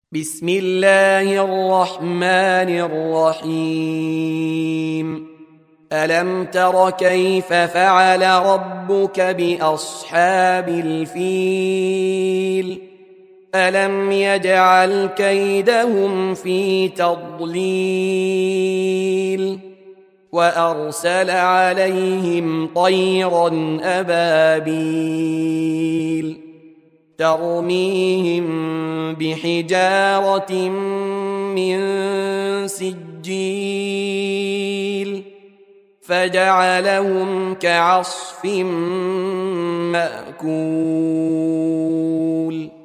بسم الله الرحمن الرحيم. ألم تر كيف فعل ربك بأصحاب الفيل؟ ألم يجعل كيدهم في تضليل وأرسل عليهم طيرا أبابيل ترميهم بحجارة من سجيل فجعلهم كعصف مأكول.